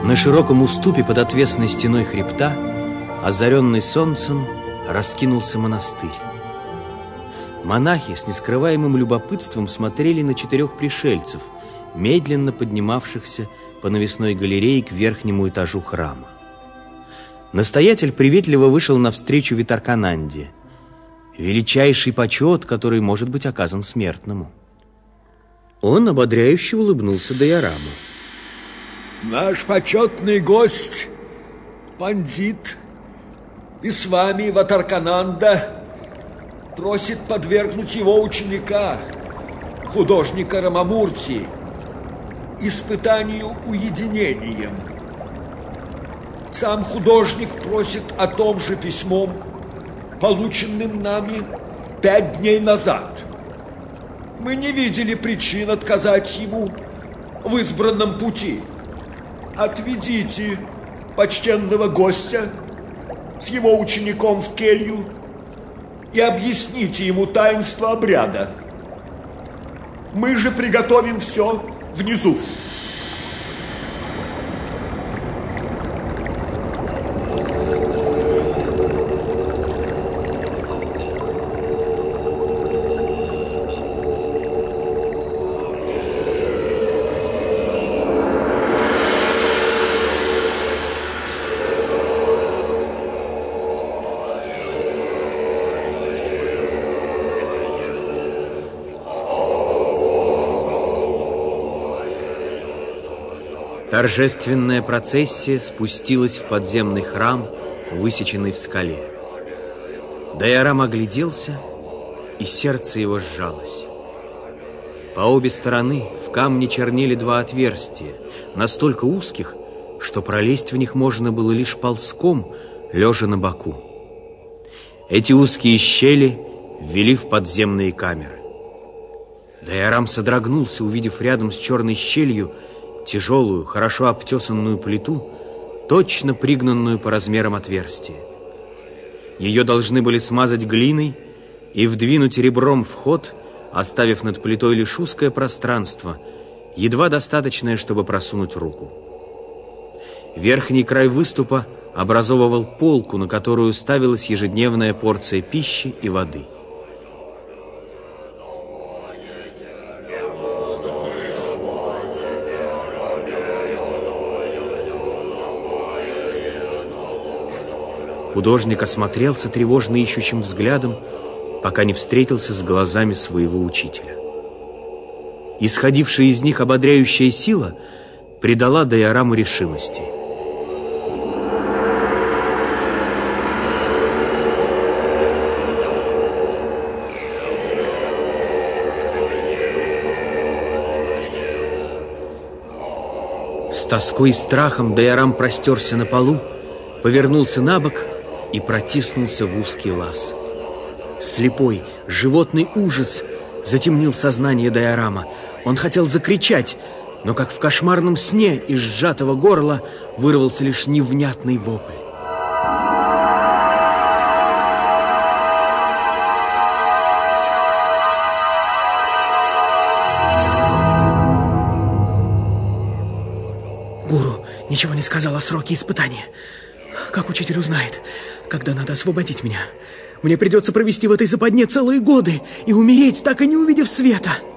На широком уступе под отвесной стеной хребта, озаренный солнцем, раскинулся монастырь. Монахи с нескрываемым любопытством смотрели на 4 пришельцев, медленно поднимавшихся по навесной галерее к верхнему этажу храма. Настоятель приветливо вышел навстречу Витаркананде. Величайший почет, который может быть оказан смертному. Он ободряюще улыбнулся Дайораму. Наш почетный гость, пандит, и с вами Витаркананда просит подвергнуть его ученика, художника Рамамурти, испытанию уединением. Сам художник просит о том же письмом, полученным нами 5 дней назад. Мы не видели причин отказать ему в избранном пути. Отведите почтенного гостя с его учеником в келью и объясните ему таинство обряда. Мы же приготовим все внизу. Торжественная процессия спустилась в подземный храм, высеченный в скале. Дайорама огляделся, и сердце его сжалось. По обе стороны в камне чернели 2 отверстия, настолько узких, что пролезть в них можно было лишь ползком, лежа на боку. Эти узкие щели вели в подземные камеры. Дайорам содрогнулся, увидев рядом с черной щелью тяжелую, хорошо обтесанную плиту, точно пригнанную по размерам отверстия. Ее должны были смазать глиной и вдвинуть ребром в ход, оставив над плитой лишь узкое пространство, едва достаточное, чтобы просунуть руку. Верхний край выступа образовывал полку, на которую ставилась ежедневная порция пищи и воды. Художник осмотрелся тревожно ищущим взглядом, пока не встретился с глазами своего учителя. Исходившая из них ободряющая сила придала Дайораму решимости. С тоской и страхом Дайорам простерся на полу, повернулся на бок и протиснулся в узкий лаз. Слепой, животный ужас затемнил сознание Дайорама. Он хотел закричать, но как в кошмарном сне из сжатого горла вырвался лишь невнятный вопль. Гуру ничего не сказал о сроке испытания. Как учитель узнает, когда надо освободить меня? Мне придется провести в этой западне целые годы и умереть, так и не увидев света.